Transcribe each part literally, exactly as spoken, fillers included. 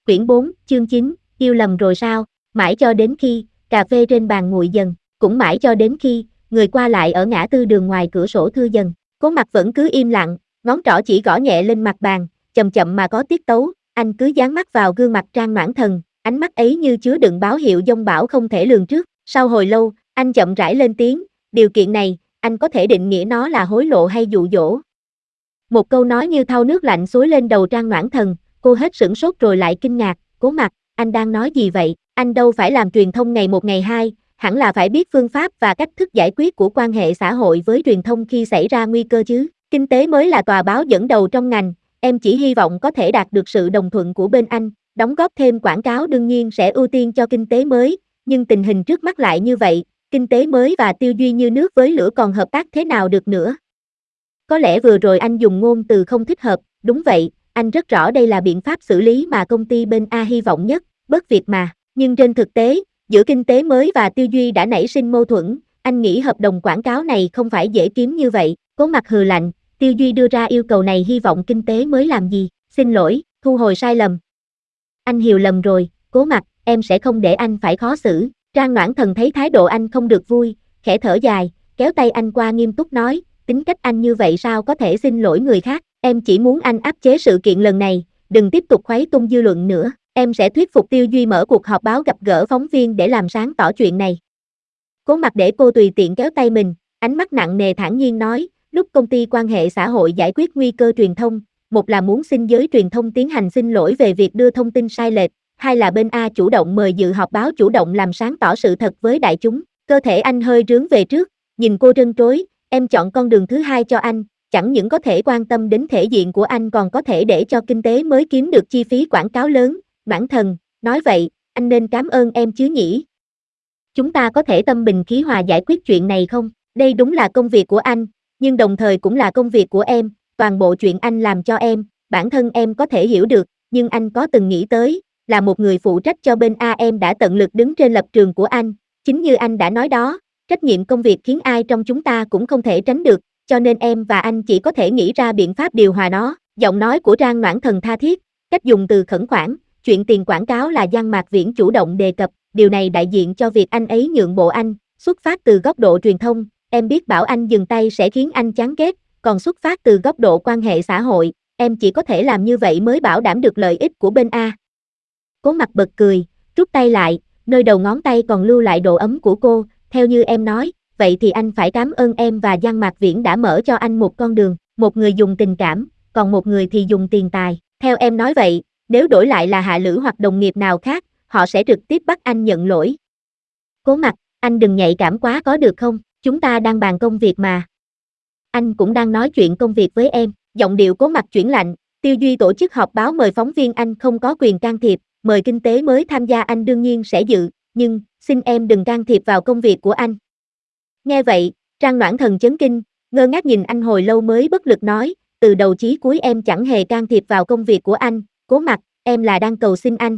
Quyển bốn, chương chín, yêu lầm rồi sao? Mãi cho đến khi, cà phê trên bàn nguội dần, cũng mãi cho đến khi, người qua lại ở ngã tư đường ngoài cửa sổ thưa dần. Cố Mặc vẫn cứ im lặng, ngón trỏ chỉ gõ nhẹ lên mặt bàn, chậm chậm mà có tiết tấu, anh cứ dán mắt vào gương mặt Trang Noãn Thần, ánh mắt ấy như chứa đựng báo hiệu giông bão không thể lường trước. Sau hồi lâu, anh chậm rãi lên tiếng, điều kiện này, anh có thể định nghĩa nó là hối lộ hay dụ dỗ. Một câu nói như thau nước lạnh xối lên đầu Trang Noãn Thần, cô hết sửng sốt rồi lại kinh ngạc. Cố Mặc, anh đang nói gì vậy? Anh đâu phải làm truyền thông ngày một ngày hai, hẳn là phải biết phương pháp và cách thức giải quyết của quan hệ xã hội với truyền thông khi xảy ra nguy cơ chứ. Kinh tế mới là tòa báo dẫn đầu trong ngành, em chỉ hy vọng có thể đạt được sự đồng thuận của bên anh, đóng góp thêm quảng cáo đương nhiên sẽ ưu tiên cho kinh tế mới, nhưng tình hình trước mắt lại như vậy, kinh tế mới và Tiêu Duy như nước với lửa còn hợp tác thế nào được nữa. Có lẽ vừa rồi anh dùng ngôn từ không thích hợp, đúng vậy, anh rất rõ đây là biện pháp xử lý mà công ty bên A hy vọng nhất, bất việc mà, nhưng trên thực tế, giữa kinh tế mới và Tiêu Duy đã nảy sinh mâu thuẫn, anh nghĩ hợp đồng quảng cáo này không phải dễ kiếm như vậy. Cố Mặc hừ lạnh, Tiêu Duy đưa ra yêu cầu này hy vọng kinh tế mới làm gì? Xin lỗi, thu hồi sai lầm. Anh hiểu lầm rồi, Cố Mặc, em sẽ không để anh phải khó xử. Trang Noãn Thần thấy thái độ anh không được vui, khẽ thở dài, kéo tay anh qua nghiêm túc nói, tính cách anh như vậy sao có thể xin lỗi người khác, em chỉ muốn anh áp chế sự kiện lần này, đừng tiếp tục khuấy tung dư luận nữa, em sẽ thuyết phục Tiêu Duy mở cuộc họp báo gặp gỡ phóng viên để làm sáng tỏ chuyện này. Cố Mặc để cô tùy tiện kéo tay mình, ánh mắt nặng nề thản nhiên nói, lúc công ty quan hệ xã hội giải quyết nguy cơ truyền thông, một là muốn xin giới truyền thông tiến hành xin lỗi về việc đưa thông tin sai lệch, hai là bên A chủ động mời dự họp báo chủ động làm sáng tỏ sự thật với đại chúng. Cơ thể anh hơi rướn về trước, nhìn cô trân trối, em chọn con đường thứ hai cho anh, chẳng những có thể quan tâm đến thể diện của anh còn có thể để cho kinh tế mới kiếm được chi phí quảng cáo lớn. Noãn Thần, nói vậy, anh nên cảm ơn em chứ nhỉ? Chúng ta có thể tâm bình khí hòa giải quyết chuyện này không? Đây đúng là công việc của anh, nhưng đồng thời cũng là công việc của em, toàn bộ chuyện anh làm cho em, bản thân em có thể hiểu được, nhưng anh có từng nghĩ tới, là một người phụ trách cho bên A em đã tận lực đứng trên lập trường của anh, chính như anh đã nói đó, trách nhiệm công việc khiến ai trong chúng ta cũng không thể tránh được, cho nên em và anh chỉ có thể nghĩ ra biện pháp điều hòa nó. Giọng nói của Trang Noãn Thần tha thiết, cách dùng từ khẩn khoản, chuyện tiền quảng cáo là Giang Mạc Viễn chủ động đề cập, điều này đại diện cho việc anh ấy nhượng bộ anh, xuất phát từ góc độ truyền thông, em biết bảo anh dừng tay sẽ khiến anh chán ghét, còn xuất phát từ góc độ quan hệ xã hội, em chỉ có thể làm như vậy mới bảo đảm được lợi ích của bên A. Cố Mặc bật cười, rút tay lại, nơi đầu ngón tay còn lưu lại độ ấm của cô, theo như em nói, vậy thì anh phải cảm ơn em và Giang Mạc Viễn đã mở cho anh một con đường, một người dùng tình cảm, còn một người thì dùng tiền tài, theo em nói vậy, nếu đổi lại là Hạ Lữ hoặc đồng nghiệp nào khác, họ sẽ trực tiếp bắt anh nhận lỗi. Cố Mặc, anh đừng nhạy cảm quá có được không, chúng ta đang bàn công việc mà. Anh cũng đang nói chuyện công việc với em, giọng điệu Cố Mặc chuyển lạnh, Tiêu Duy tổ chức họp báo mời phóng viên anh không có quyền can thiệp, mời kinh tế mới tham gia anh đương nhiên sẽ dự, nhưng, xin em đừng can thiệp vào công việc của anh. Nghe vậy, Trang Noãn Thần chấn kinh, ngơ ngác nhìn anh hồi lâu mới bất lực nói, từ đầu chí cuối em chẳng hề can thiệp vào công việc của anh, Cố Mặc, em là đang cầu xin anh.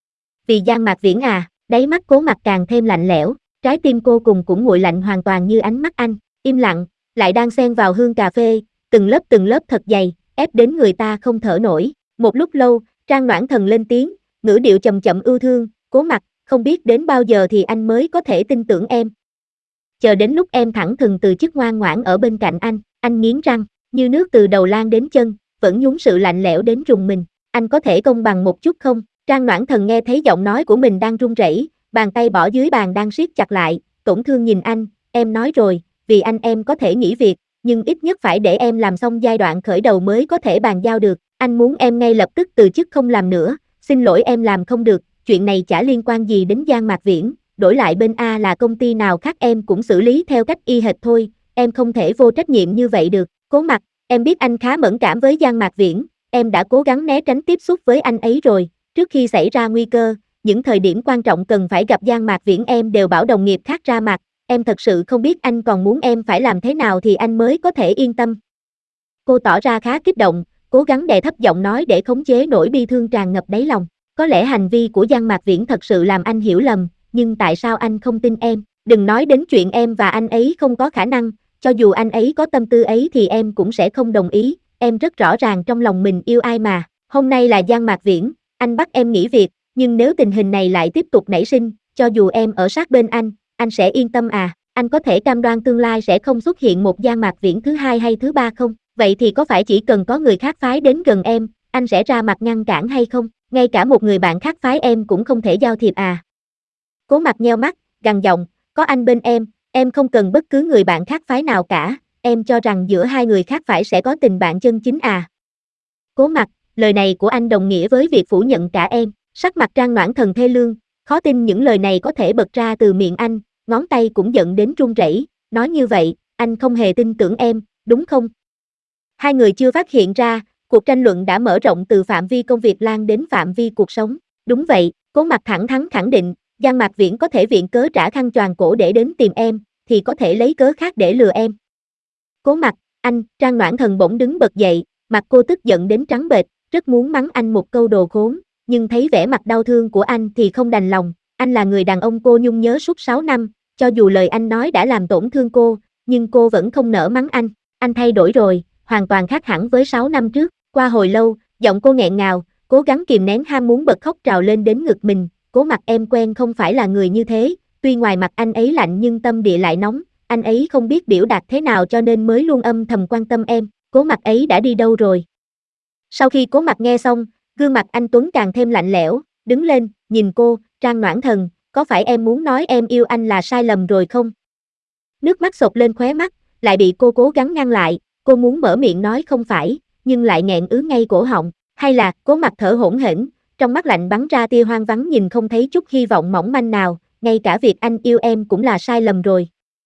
Vì Giang Mạc Viễn à, đáy mắt Cố Mặc càng thêm lạnh lẽo, trái tim cô cùng cũng nguội lạnh hoàn toàn như ánh mắt anh, im lặng, lại đang xen vào hương cà phê, từng lớp từng lớp thật dày, ép đến người ta không thở nổi. Một lúc lâu, Trang Noãn Thần lên tiếng, ngữ điệu chậm chậm ưu thương, Cố Mặc, không biết đến bao giờ thì anh mới có thể tin tưởng em. Chờ đến lúc em thẳng thừng từ chức ngoan ngoãn ở bên cạnh anh, anh nghiến răng, như nước từ đầu lan đến chân, vẫn nhúng sự lạnh lẽo đến rùng mình, anh có thể công bằng một chút không? Trang Noãn Thần nghe thấy giọng nói của mình đang run rẩy, bàn tay bỏ dưới bàn đang siết chặt lại, tổn thương nhìn anh, em nói rồi, vì anh em có thể nghỉ việc, nhưng ít nhất phải để em làm xong giai đoạn khởi đầu mới có thể bàn giao được, anh muốn em ngay lập tức từ chức không làm nữa, xin lỗi em làm không được, chuyện này chả liên quan gì đến Giang Mạc Viễn, đổi lại bên A là công ty nào khác em cũng xử lý theo cách y hệt thôi, em không thể vô trách nhiệm như vậy được. Cố Mặc, em biết anh khá mẫn cảm với Giang Mạc Viễn, em đã cố gắng né tránh tiếp xúc với anh ấy rồi, trước khi xảy ra nguy cơ, những thời điểm quan trọng cần phải gặp Giang Mạc Viễn em đều bảo đồng nghiệp khác ra mặt, em thật sự không biết anh còn muốn em phải làm thế nào thì anh mới có thể yên tâm. Cô tỏ ra khá kích động, cố gắng đè thấp giọng nói để khống chế nỗi bi thương tràn ngập đáy lòng. Có lẽ hành vi của Giang Mạc Viễn thật sự làm anh hiểu lầm, nhưng tại sao anh không tin em? Đừng nói đến chuyện em và anh ấy không có khả năng, cho dù anh ấy có tâm tư ấy thì em cũng sẽ không đồng ý, em rất rõ ràng trong lòng mình yêu ai mà. Hôm nay là Giang Mạc Viễn, anh bắt em nghỉ việc, nhưng nếu tình hình này lại tiếp tục nảy sinh, cho dù em ở sát bên anh, anh sẽ yên tâm à? Anh có thể cam đoan tương lai sẽ không xuất hiện một Giang Mạc Viễn thứ hai hay thứ ba không? Vậy thì có phải chỉ cần có người khác phái đến gần em, anh sẽ ra mặt ngăn cản hay không? Ngay cả một người bạn khác phái em cũng không thể giao thiệp à? Cố Mặc nheo mắt, gằn giọng, có anh bên em, em không cần bất cứ người bạn khác phái nào cả, em cho rằng giữa hai người khác phải sẽ có tình bạn chân chính à? Cố Mặc, lời này của anh đồng nghĩa với việc phủ nhận cả em. Sắc mặt Trang Noãn Thần thê lương, khó tin những lời này có thể bật ra từ miệng anh, ngón tay cũng giận đến run rẩy, nói như vậy, anh không hề tin tưởng em, đúng không? Hai người chưa phát hiện ra, cuộc tranh luận đã mở rộng từ phạm vi công việc lan đến phạm vi cuộc sống. Đúng vậy, Cố Mặc thẳng thắn khẳng định, Giang Mạc Viễn có thể viện cớ trả khăn choàng cổ để đến tìm em, thì có thể lấy cớ khác để lừa em. Cố Mặc, anh, Trang Noãn Thần bỗng đứng bật dậy, mặt cô tức giận đến trắng bệch, rất muốn mắng anh một câu đồ khốn, nhưng thấy vẻ mặt đau thương của anh thì không đành lòng, anh là người đàn ông cô nhung nhớ suốt sáu năm, cho dù lời anh nói đã làm tổn thương cô, nhưng cô vẫn không nỡ mắng anh, anh thay đổi rồi, hoàn toàn khác hẳn với sáu năm trước. Qua hồi lâu, giọng cô nghẹn ngào, cố gắng kìm nén ham muốn bật khóc trào lên đến ngực mình, Cố Mặc em quen không phải là người như thế, tuy ngoài mặt anh ấy lạnh nhưng tâm địa lại nóng, anh ấy không biết biểu đạt thế nào cho nên mới luôn âm thầm quan tâm em, Cố Mặc ấy đã đi đâu rồi? Sau khi Cố Mặc nghe xong, gương mặt anh Tuấn càng thêm lạnh lẽo, đứng lên, nhìn cô, Trang Noãn Thần, có phải em muốn nói em yêu anh là sai lầm rồi không? Nước mắt xộc lên khóe mắt, lại bị cô cố gắng ngăn lại, cô muốn mở miệng nói không phải, nhưng lại nghẹn ứ ngay cổ họng, hay là, Cố Mặc thở hổn hển, trong mắt lạnh bắn ra tia hoang vắng nhìn không thấy chút hy vọng mỏng manh nào, ngay cả việc anh yêu em cũng là sai lầm rồi.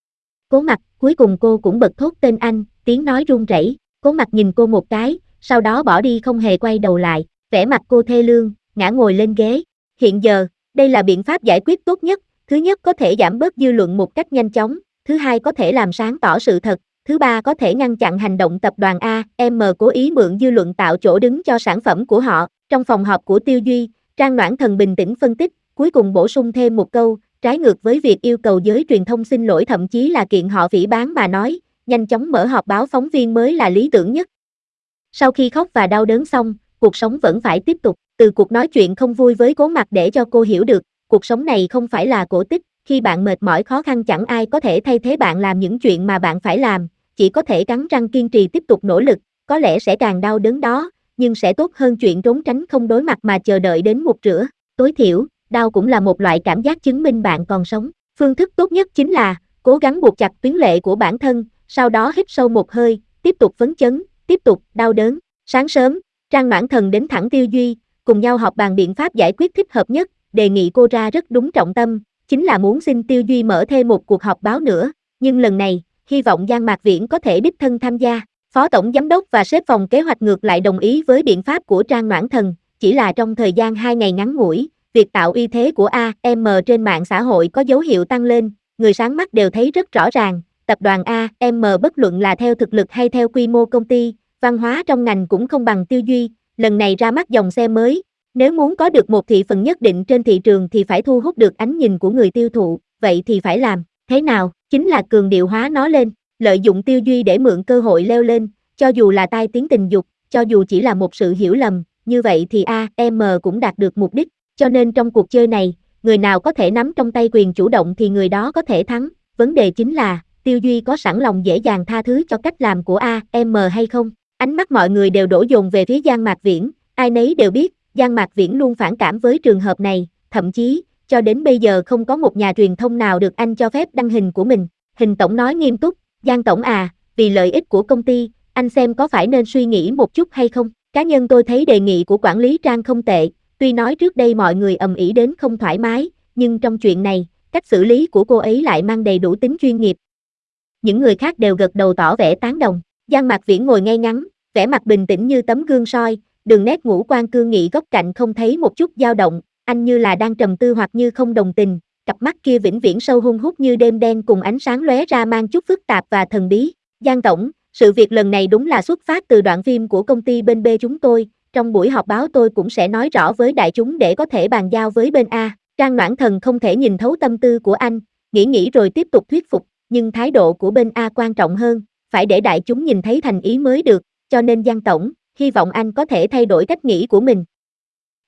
Cố Mặc, cuối cùng cô cũng bật thốt tên anh, tiếng nói run rẩy. Cố Mặc nhìn cô một cái, sau đó bỏ đi không hề quay đầu lại, vẻ mặt cô thê lương, ngã ngồi lên ghế. Hiện giờ, đây là biện pháp giải quyết tốt nhất, thứ nhất có thể giảm bớt dư luận một cách nhanh chóng, thứ hai có thể làm sáng tỏ sự thật, thứ ba có thể ngăn chặn hành động tập đoàn A M cố ý mượn dư luận tạo chỗ đứng cho sản phẩm của họ. Trong phòng họp của Tiêu Duy, Trang Noãn Thần bình tĩnh phân tích, cuối cùng bổ sung thêm một câu, trái ngược với việc yêu cầu giới truyền thông xin lỗi thậm chí là kiện họ phỉ báng mà nói, nhanh chóng mở họp báo phóng viên mới là lý tưởng nhất. Sau khi khóc và đau đớn xong, cuộc sống vẫn phải tiếp tục, từ cuộc nói chuyện không vui với Cố Mặc để cho cô hiểu được, cuộc sống này không phải là cổ tích, khi bạn mệt mỏi khó khăn chẳng ai có thể thay thế bạn làm những chuyện mà bạn phải làm, chỉ có thể cắn răng kiên trì tiếp tục nỗ lực, có lẽ sẽ càng đau đớn đó, nhưng sẽ tốt hơn chuyện trốn tránh không đối mặt mà chờ đợi đến một rửa, tối thiểu, đau cũng là một loại cảm giác chứng minh bạn còn sống, phương thức tốt nhất chính là, cố gắng buộc chặt tuyến lệ của bản thân, sau đó hít sâu một hơi, tiếp tục phấn chấn, tiếp tục đau đớn. Sáng sớm, Trang Noãn Thần đến thẳng Tiêu Duy, cùng nhau họp bàn biện pháp giải quyết thích hợp nhất, đề nghị cô ra rất đúng trọng tâm, chính là muốn xin Tiêu Duy mở thêm một cuộc họp báo nữa, nhưng lần này, hy vọng Giang Mạc Viễn có thể đích thân tham gia. Phó tổng giám đốc và sếp phòng kế hoạch ngược lại đồng ý với biện pháp của Trang Noãn Thần, chỉ là trong thời gian hai ngày ngắn ngủi, việc tạo uy thế của A M trên mạng xã hội có dấu hiệu tăng lên, người sáng mắt đều thấy rất rõ ràng, tập đoàn A M bất luận là theo thực lực hay theo quy mô công ty, văn hóa trong ngành cũng không bằng Tiêu Duy, lần này ra mắt dòng xe mới, nếu muốn có được một thị phần nhất định trên thị trường thì phải thu hút được ánh nhìn của người tiêu thụ, vậy thì phải làm thế nào? Chính là cường điệu hóa nó lên, lợi dụng Tiêu Duy để mượn cơ hội leo lên, cho dù là tai tiếng tình dục, cho dù chỉ là một sự hiểu lầm, như vậy thì A M cũng đạt được mục đích, cho nên trong cuộc chơi này, người nào có thể nắm trong tay quyền chủ động thì người đó có thể thắng, vấn đề chính là, Tiêu Duy có sẵn lòng dễ dàng tha thứ cho cách làm của A M hay không? Ánh mắt mọi người đều đổ dồn về phía Giang Mạc Viễn, ai nấy đều biết, Giang Mạc Viễn luôn phản cảm với trường hợp này, thậm chí, cho đến bây giờ không có một nhà truyền thông nào được anh cho phép đăng hình của mình. Hình tổng nói nghiêm túc, Giang tổng à, vì lợi ích của công ty, anh xem có phải nên suy nghĩ một chút hay không? Cá nhân tôi thấy đề nghị của quản lý Trang không tệ, tuy nói trước đây mọi người ầm ĩ đến không thoải mái, nhưng trong chuyện này, cách xử lý của cô ấy lại mang đầy đủ tính chuyên nghiệp. Những người khác đều gật đầu tỏ vẻ tán đồng. Giang Mạc Viễn ngồi ngay ngắn, vẻ mặt bình tĩnh như tấm gương soi, đường nét ngũ quan cương nghị góc cạnh không thấy một chút dao động, anh như là đang trầm tư hoặc như không đồng tình, cặp mắt kia vĩnh viễn sâu hun hút như đêm đen cùng ánh sáng lóe ra mang chút phức tạp và thần bí. Giang tổng, sự việc lần này đúng là xuất phát từ đoạn phim của công ty bên B chúng tôi, trong buổi họp báo tôi cũng sẽ nói rõ với đại chúng để có thể bàn giao với bên A. Trang Noãn Thần không thể nhìn thấu tâm tư của anh, nghĩ nghĩ rồi tiếp tục thuyết phục, nhưng thái độ của bên A quan trọng hơn, phải để đại chúng nhìn thấy thành ý mới được, cho nên Giang tổng, hy vọng anh có thể thay đổi cách nghĩ của mình.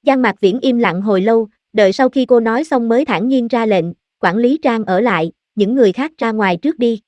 Giang Mạc Viễn im lặng hồi lâu, đợi sau khi cô nói xong mới thản nhiên ra lệnh, quản lý Trang ở lại, những người khác ra ngoài trước đi.